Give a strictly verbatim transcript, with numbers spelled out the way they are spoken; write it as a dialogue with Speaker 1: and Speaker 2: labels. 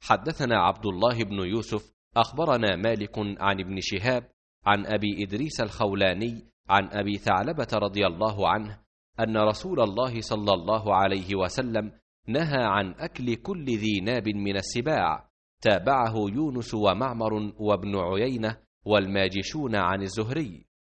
Speaker 1: حدثنا عبد الله بن يوسف أخبرنا مالك عن ابن شهاب عن أبي إدريس الخولاني عن أبي ثعلبة رضي الله عنه أن رسول الله صلى الله عليه وسلم نهى عن أكل كل ذي ناب من السباع. تابعه يونس ومعمر وابن عيينة والماجشون عن الزهري.